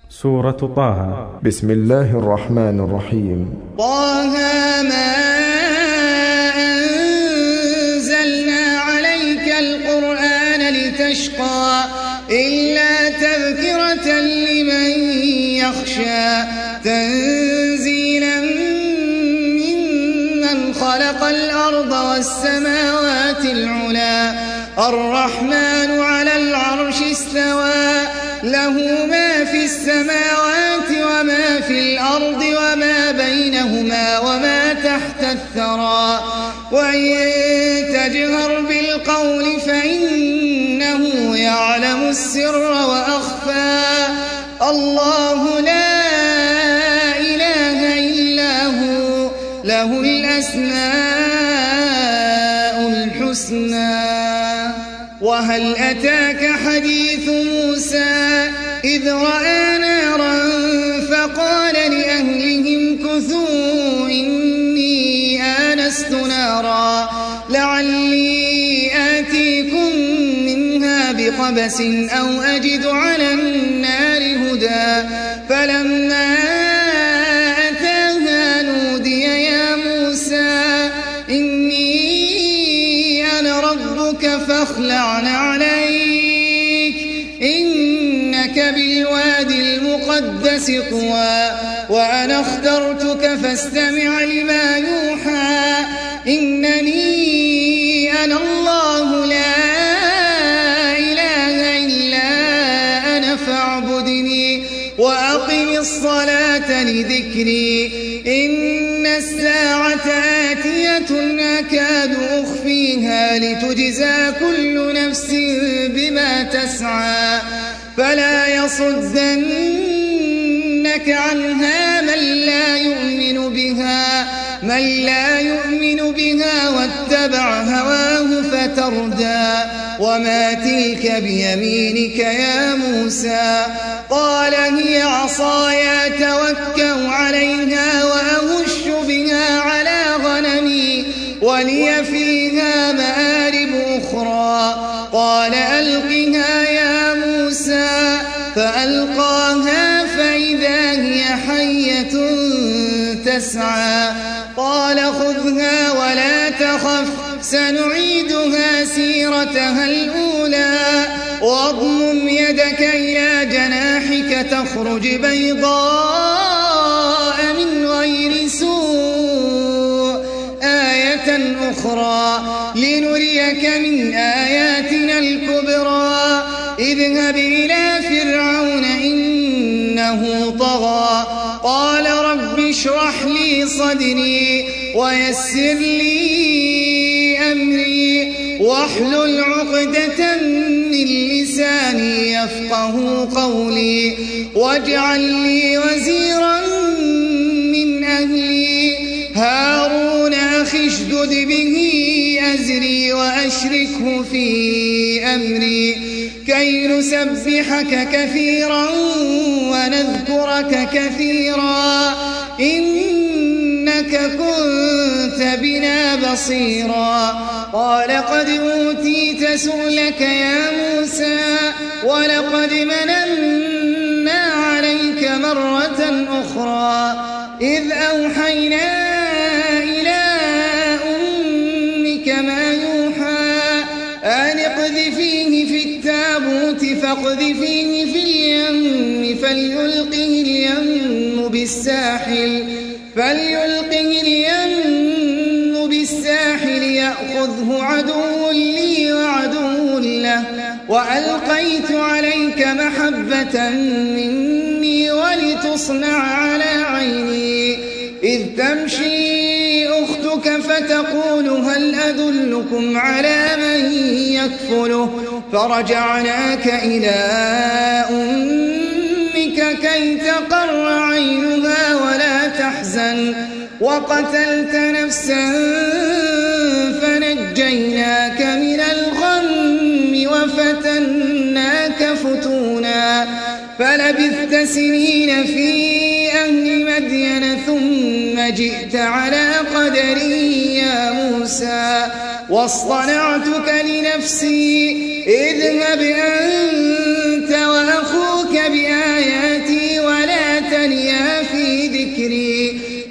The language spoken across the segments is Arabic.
سورة طه. بسم الله الرحمن الرحيم. طه ما أنزلنا عليك القرآن لتشقى إلا تذكرة لمن يخشى تنزيلا ممن خلق الأرض والسماوات العلى الرحمن على العرش استوى له ما في السماوات وما في الأرض وما بينهما وما تحت الثرى وإن تجهر بالقول فإنه يعلم السر وأخفى الله لا إله إلا هو له الأسماء الحسنى. وهل أتاك حديث موسى إذ رأى نارا فقال لأهلهم كثوا إني آنست نارا لعلي آتيكم منها بقبس أو أجد على النار هدى فلما أتاها نودي يا موسى إني أنا ربك فاخلع عليك إنك بالوادي المقدس طوى وأنا اخترتك فاستمع لما يوحى إنني أنا الله لا إله إلا أنا فاعبدني وأقم الصلاة لذكري إن الساعة آتية أكاد أخفيها لتجزى كل نفس بما تسعى فلا يصدنك عنها من لا يؤمن بها واتبع هواه فتردى وما تلك بيمينك يا موسى قال هي عصاي أتوكأ عليها وأهش بها على غنمي ولي فيها مآرب أخرى قال ألقها يا موسى فألقاها فإذا هي حية تسعى قال خذها ولا تخف سنعيدها سيرتها الأولى واضمم يدك إلى جناحك تخرج بيضاء من غير سوء آية أخرى لنريك من آياتنا الكبرى اذهب إلى فرعون إنه طغى قال رب اشرح لي صدري ويسر لي أمري واحلل عقدة من لساني يفقه قولي واجعل لي وزيرا من أهلي هارون أخي اشدد به أزري وأشركه في أمري كي نسبحك كثيرا ونذكرك كثيرا إنك كنت بنا بصيرا قال قد أوتيت سؤلك يا موسى ولقد مننا عليك مرة أخرى إذ أوحينا إلى أمك ما يوحى أن اقذفيه في التابوت فاقذفيه في اليم فليلقه اليم بالساحل يأخذه عدو لي وعدو له وألقيت عليك محبة مني ولتصنع على عيني إذ تمشي أختك فتقول هل أدلكم على من يكفله فرجعناك إلى أمك كي تقر عينها ولا تحزن وقتلت نفسا فنجيناك من الغم وفتناك فتونا فلبثت سنين في أهل مدين ثم جئت على قدري يا موسى واصطنعتك لنفسي اذهب أنت وأخوك بآياتي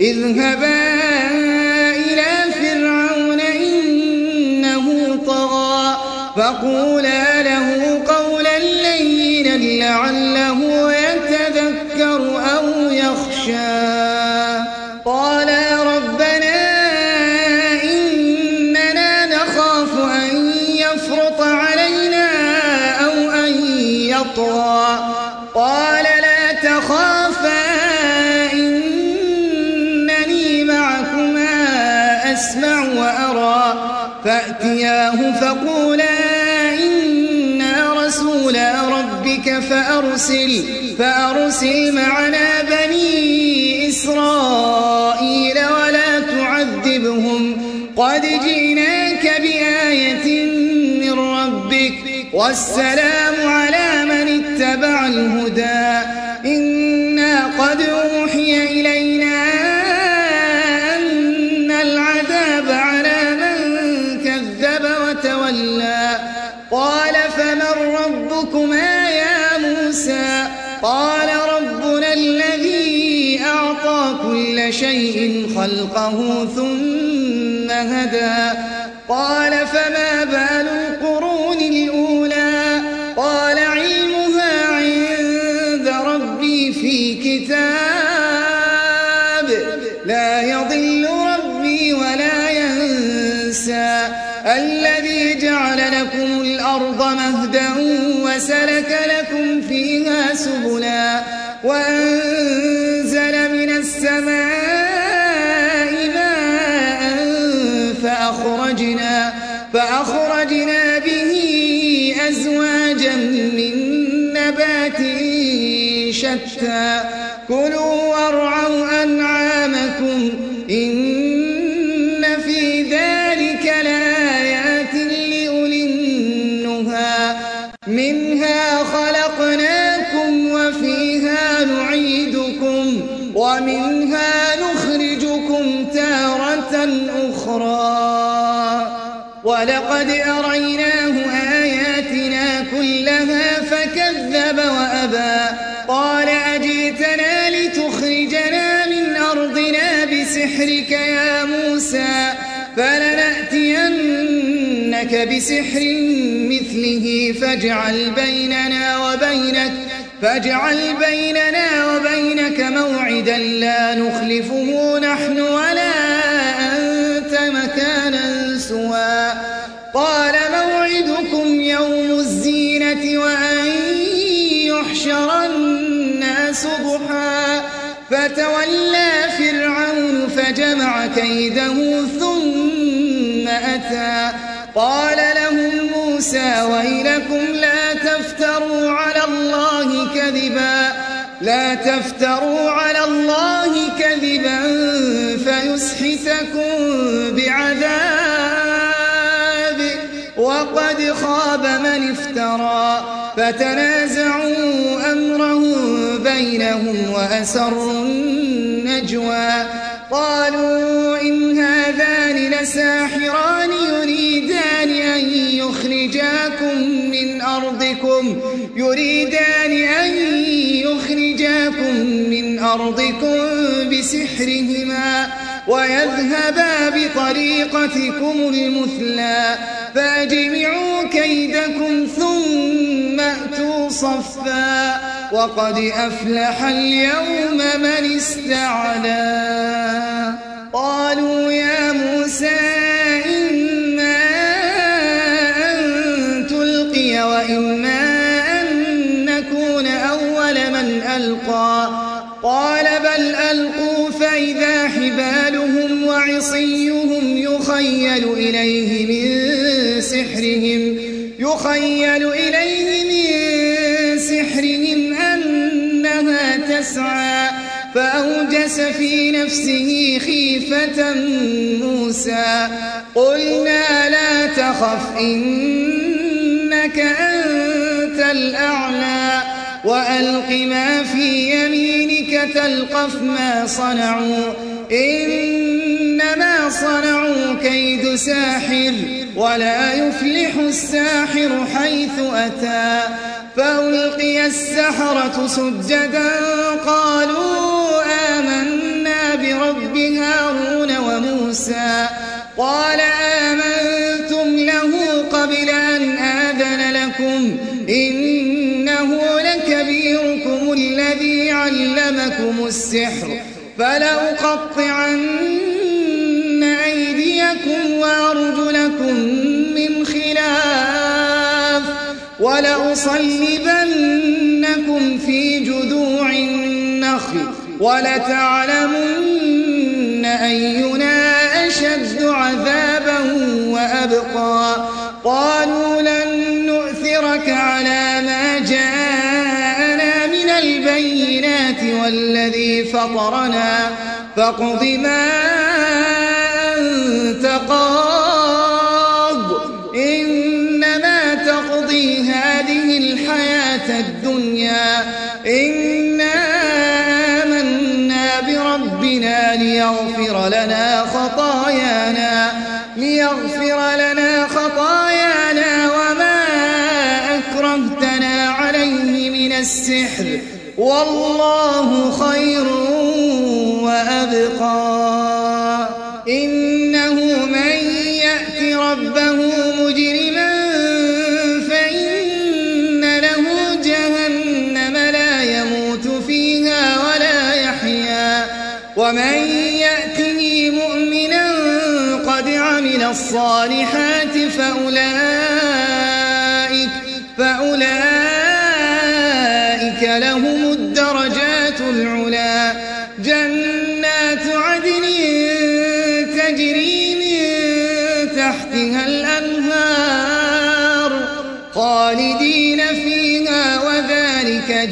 اذهبا إلى فرعون إنه طغى فقولا له قولا لينا لعله يتذكر أو يخشى قالا ربنا إننا نخاف أن يفرط علينا أو أن يطغى قال لا تخافا إنني معكما أسمع وأرى فأتياه فقولا إنا رسولا ربك فأرسل معنا بني إسرائيل ولا تعذبهم قد جئناك بآية من ربك والسلام على من اتبع الهدى إنا قد أوحي إلينا أن العذاب على من كذب وتولى قال فمن ربكما يا موسى قال ربنا الذي أعطى كل شيء خلقه ثم هدى قال فما بال القرون الأولى قال علمها عند ربي في كتاب لا يضل ربي ولا ينسى الذي جعل لكم الأرض مهدا وسلك لكم فيها سبلا وأنزل من السماء ماء فأخرجنا به أزواجا من نبات شتى كلوا وارعوا أنعامكم إن في ذلك لآيات لأولي النهى منها خلقناكم وفيها نعيدكم ومنها نخرجكم تارة أخرى ولقد أريناه آياتنا كلها فكذب وأبى قال أجئتنا لتخرجنا من أرضنا بسحرك يا موسى فلنأتينك بسحر مثله فاجعل بيننا وبينك موعدا لا نخلفه نحن ولا أنت مكانا سوى قال موعدكم يوم الزينة وأن يحشر الناس ضحى فتولى فرعون فجمع كيده ثم أتى قال لهم موسى ويلكم لا تفتروا على الله كذبا فيسحتكم بعذاب وقد خاب من افترى فتنازعوا أمرهم بينهم وأسروا النجوى قالوا إن هذان لساحران يريدان أن يخرجاكم من أرضكم بسحرهما ويذهبا بطريقتكم المثلى فأجمعوا كيدكم ثم أتوا صفا وقد أفلح اليوم من استعلى قالوا يا موسى إما أن تلقي وإما أن نكون أول من ألقى قال بل ألقوا فإذا حبالهم وعصيهم يخيل إليه من سحرهم أنها تسعى فأوجس في نفسه خيفة موسى قلنا لا تخف إنك أنت الأعلى وألق ما في يمينك تلقف ما صنعوا إنما صنعوا كيد ساحر ولا يفلح الساحر حيث أتى فألقي السحرة سجدا قالوا آمنا برب موسى قال آمنتم له قبل أن آذن لكم إنه لكبيركم الذي علمكم السحر فلأقطعن أيديكم وأرجلكم من خلاف ولأصلبنكم في جذوع النخل ولتعلمن أينا أشد عذابا وأبقى قالوا لن نؤثرك على ما جاءنا من البينات والذي فطرنا فاقض ما أنت قاض إنما تقضي هذه الحياة الدنيا إنا آمنا بربنا ليغفر لنا خطايانا وما أكرهتنا عليه من السحر والله خير وأبقى إنه من يأت ربه مجرما فإن له جهنم لا يموت فيها ولا يحيا ومن يأته مؤمنا قد عمل الصالحات فأولئك لهم الدرجات العلا جنات عدن تجري من تحتها الأنهار خالدين فيها وذلك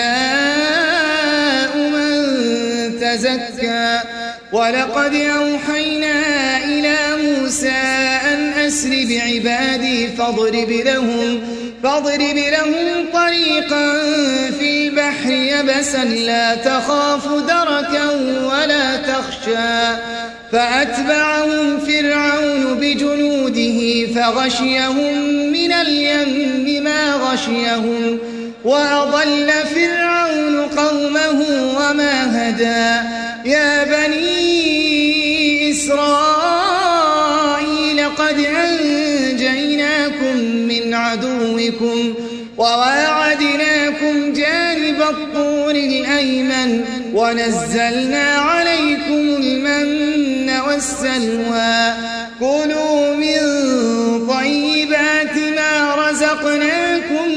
جزاء من تزكى ولقد أوحينا إلى موسى أن أسر بعبادي فاضرب لهم طريقا في البحر يبسا لا تخاف دركا ولا تخشى فأتبعهم فرعون بجنوده فغشيهم من اليم ما غشيهم وأضل فرعون قومه وما هدى يا بني إسرائيل قد أنجيناكم من عدوكم وواعدناكم جانب الطور الأيمن ونزلنا عليكم المن والسلوى كلوا من طيبات ما رزقناكم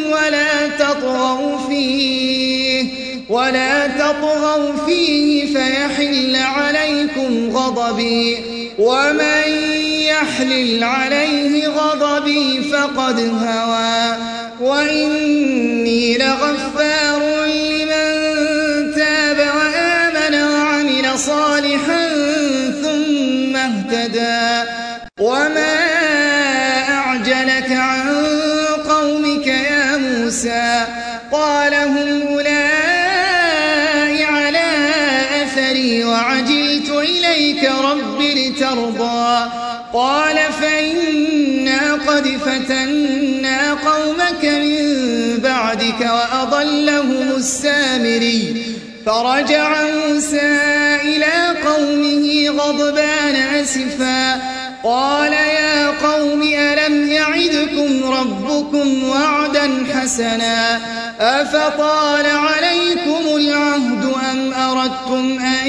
ولا تطغوا فيه فيحل عليكم غضبي ومن يحلل عليه غضبي فقد هوى وإني لغفار لمن تاب وآمن وعمل صالحا ثم اهتدى وما أعجلك عن قومك يا موسى قال هم أولئك على أثري وعجلت إليك رب لترضى قال فإنا قد فتنا قومك من بعدك وأضلهم السامري فرجع موسى إلى قومه غضبان أسفا قال يا قوم ألم يعدكم ربكم وعدا حسنا أفطال عليكم العهد أم أردتم أن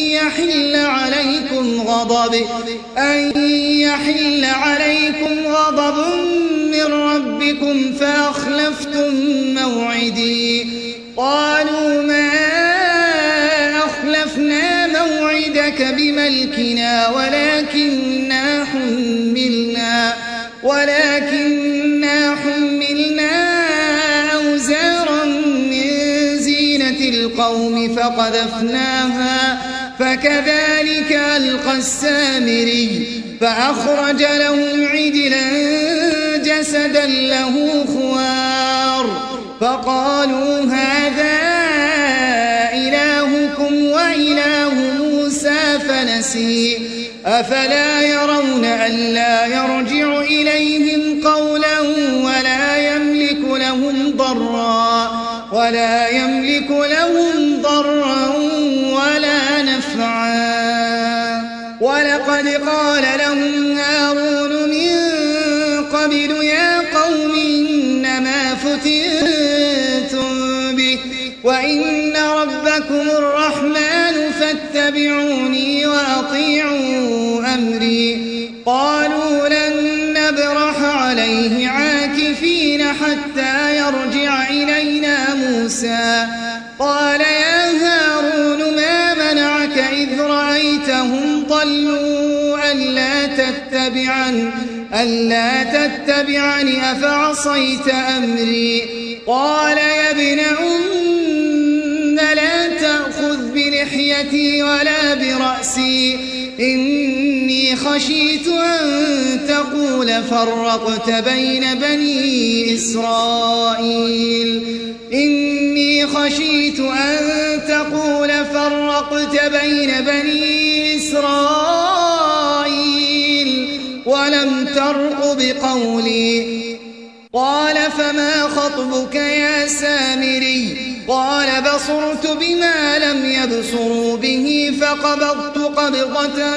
يحل عليكم غضب من ربكم فأخلفتم موعدي قالوا ما أخلفنا موعدك بملكنا ولكننا حملنا أوزارا من زينة القوم فقذفناها فكذلك ألقى السامري فأخرج لهم عجلا جسدا له خوار فقالوا هذا إلهكم وإله موسى فنسي أفلا يرون ألا يرجع إليهم قولا ولا يملك لهم ضرا ولا نفعا ولقد قال لهم هارون من قبل يا قوم إنما فتنتم به وإن ربكم الرحمن فاتبعوني وأطيعوا أمري قالوا لن نبرح عليه عاكفين حتى يرجع إلينا موسى قال يا هارون ما منعك إذ رأيتهم ضلوا ألا تتبعني أفعصيت أمري قال يا ابن لا تأخذ بلحيتي ولا برأسي إني خشيت أن تقول فرقت بين بني إسرائيل ولم ترق بقولي قال فما خطبك يا سامري قال بصرت بما لم يبصروا به فقبضت قبضة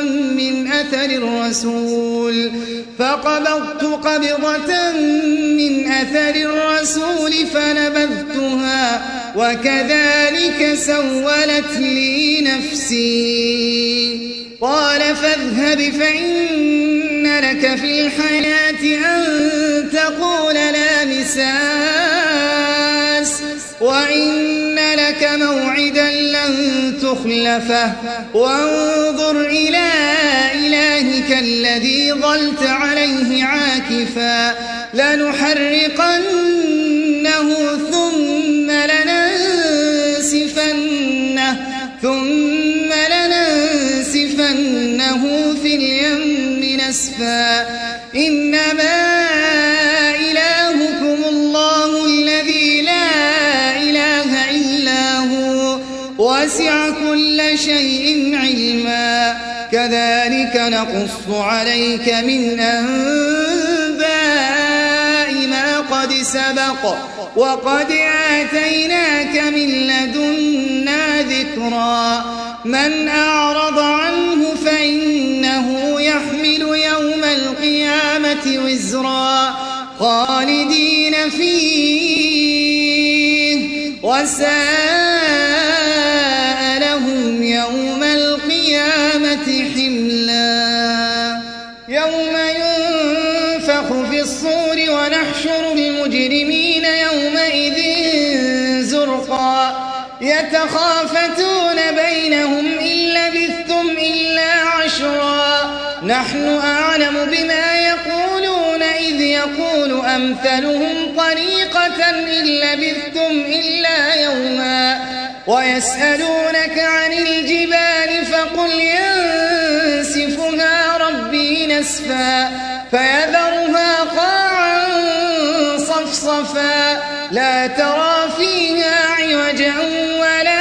من أثر الرسول فنبذتها وكذلك سولت لي نفسي قال فاذهب فإن لك في الحياة أن تقول لا مساس وإن لك موعدا لن تخلفه وانظر إلى إلهك الذي ظلت عليه عاكفا لنحرقنه ثم لننسفنه في اليم نسفا إنما إلهكم الله الذي لا إله إلا هو وسع كل شيء علما كذلك نقص عليك من أنباء ما قد سبق وقد آتيناك من لدنا ذكرا من أعرض عنه فإنه يحمل يوم القيامة وزرا خالدين فيه وساء لهم يوم القيامة حملا يوم ينفخ في الصور ونحشر المجرمين يومئذ زرقا يتخافتون بينهم إن لبثتم إلا عشرا نحن أعلم بما يقولون إذ يقول أمثلهم طريقة إن لبثتم إلا يوما ويسألونك عن الجبال فقل ينسفها ربي نسفا فيذرها قاعا صفصفا لا ترى فيها عوجا ولا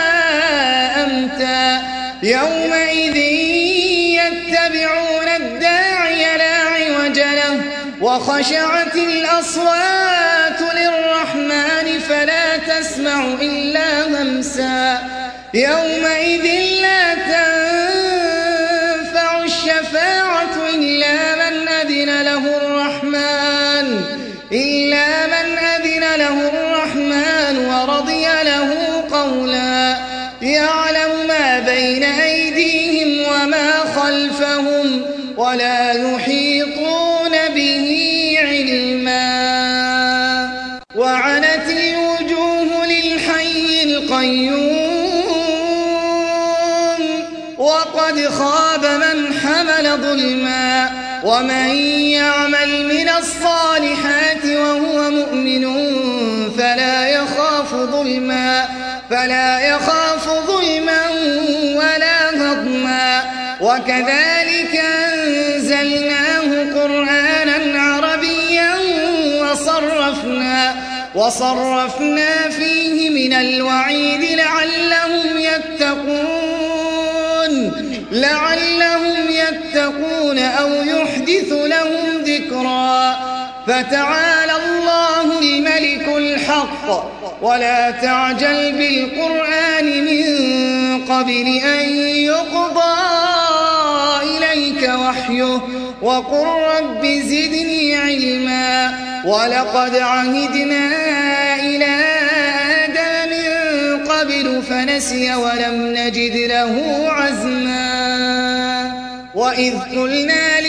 أمتا يومئذ يتبعون الداعي لا عوج له وخشعت الأصوات للرحمن فلا تسمع إلا همسا يومئذ لا تنفع الشفاعة إلا من أذن له الرحمن ورضي له قولا يعلم ما بين أيديهم وما خلفهم ولا يحيطون به علما وعنت الوجوه للحي القيوم وقد خاب من حمل ظلما ومن يعمل من الصالحات وهو مؤمن فلا يخاف ظلما ولا هضما وكذلك أنزلناه قرآنا عربيا وصرفنا فيه من الوعيد لعلهم يتقون أو يحدث لهم ذكرا فتعالى الله الملك الحق ولا تعجل بالقرآن من قبل أن يقضى إليك وحيه وقل رب زدني علما ولقد عهدنا إلى آدم من قبل فنسي ولم نجد له عزما وإذ قلنا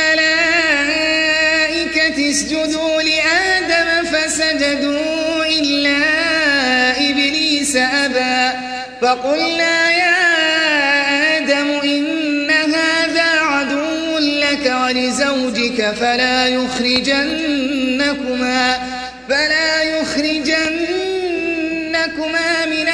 للملائكة اسجدوا لآدم فسجدوا إلا إبليس أبى فقلنا يا آدم إن هذا عدو لك ولزوجك فلا يخرجنكما من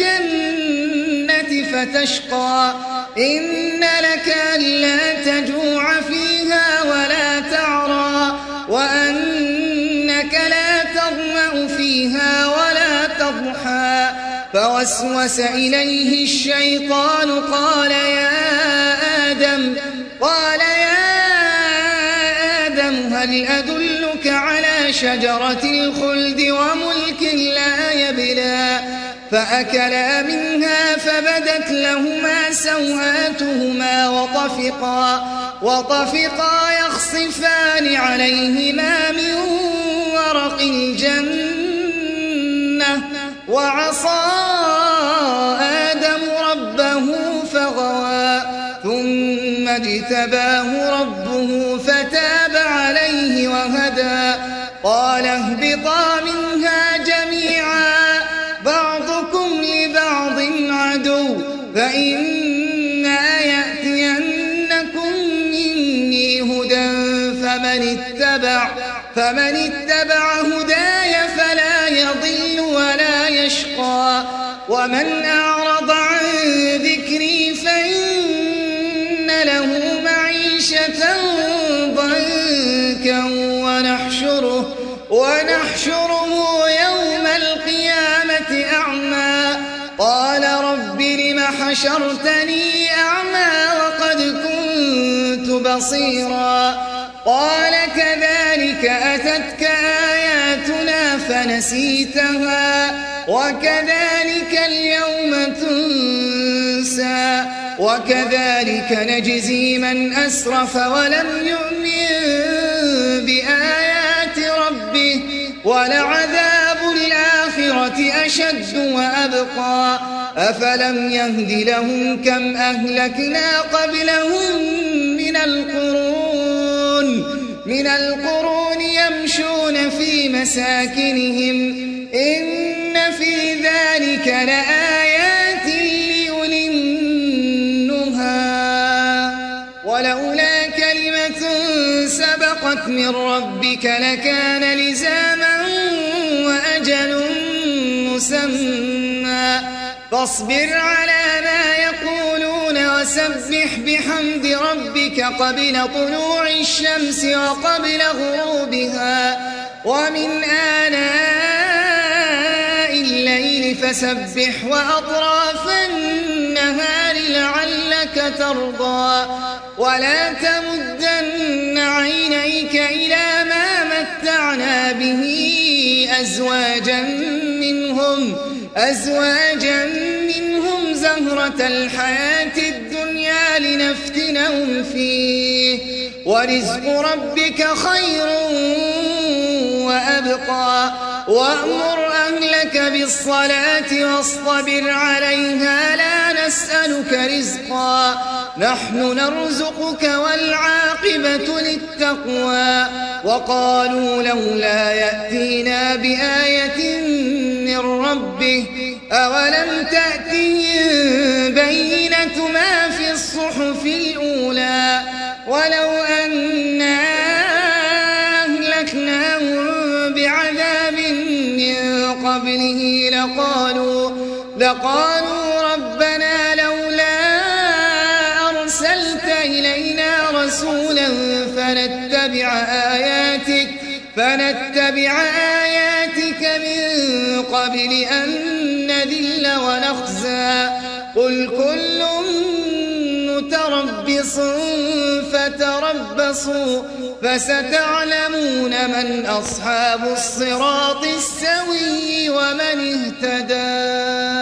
الجنة فتشقى إن لك ألا تجوع فيها ولا تعرى وأنك لا تظمأ فيها ولا تضحى فوسوس إليه الشيطان قال يا آدم هل أدلك على شجرة الخلد وملك لا يبلى فأكلا منها فبدت لهما سوآتهما وطفقا يخصفان عليهما من ورق الجنة وعصى آدم ربه فغوى ثم اجتباه ربه فتاب عليه وهدى قال اهبطا منها جميعا بعضكم لبعض عدو فإما يأتينكم مني هدى فمن اتبع هداي فلا يضل ولا يشقى ومن أعرض عن ذكري فإن له معيشة ضنكا ونحشره يوم القيامة أعمى قال رب لم حشرتني أعمى وقد كنت بصيرا قال كذلك أتتك آياتنا فنسيتها وكذلك اليوم تنسى وكذلك نجزي من أسرف ولم يؤمن بآيات ربه ولعذاب الآخرة أشد وأبقى أفلم يهد لهم كم أهلكنا قبلهم من القرون يمشون في مساكنهم إن في ذلك لآيات لأولي النهى ولولا كلمة سبقت من ربك لكان لزاما وأجل مسمى فاصبر على ما يقولون وسبح بحمد ربك قبل طلوع الشمس وقبل غروبها ومن آناء الليل فسبح وأطراف النهار لعلك ترضى ولا تمدن عينيك إلى ما متعنا به أزواجا منهم زهرة الحياة الدنيا لنفتنهم فيه ورزق ربك خير وأبقى وأمر أهلك بالصلاة واصطبر عليها لا نسألك رزقا نحن نرزقك والعاقبة للتقوى وقالوا لولا يأتينا بآية من ربه أولم تأتهم بينة ما في الصحف الأولى ولو أنا أهلكناهم بعذاب من قبله لقالوا ربنا لولا أرسلت إلينا رسولا فنتبع آياتك من قبل أن نذل ونخزى قل كل متربص فتربصوا فستعلمون من أصحاب الصراط السوي ومن اهتدى.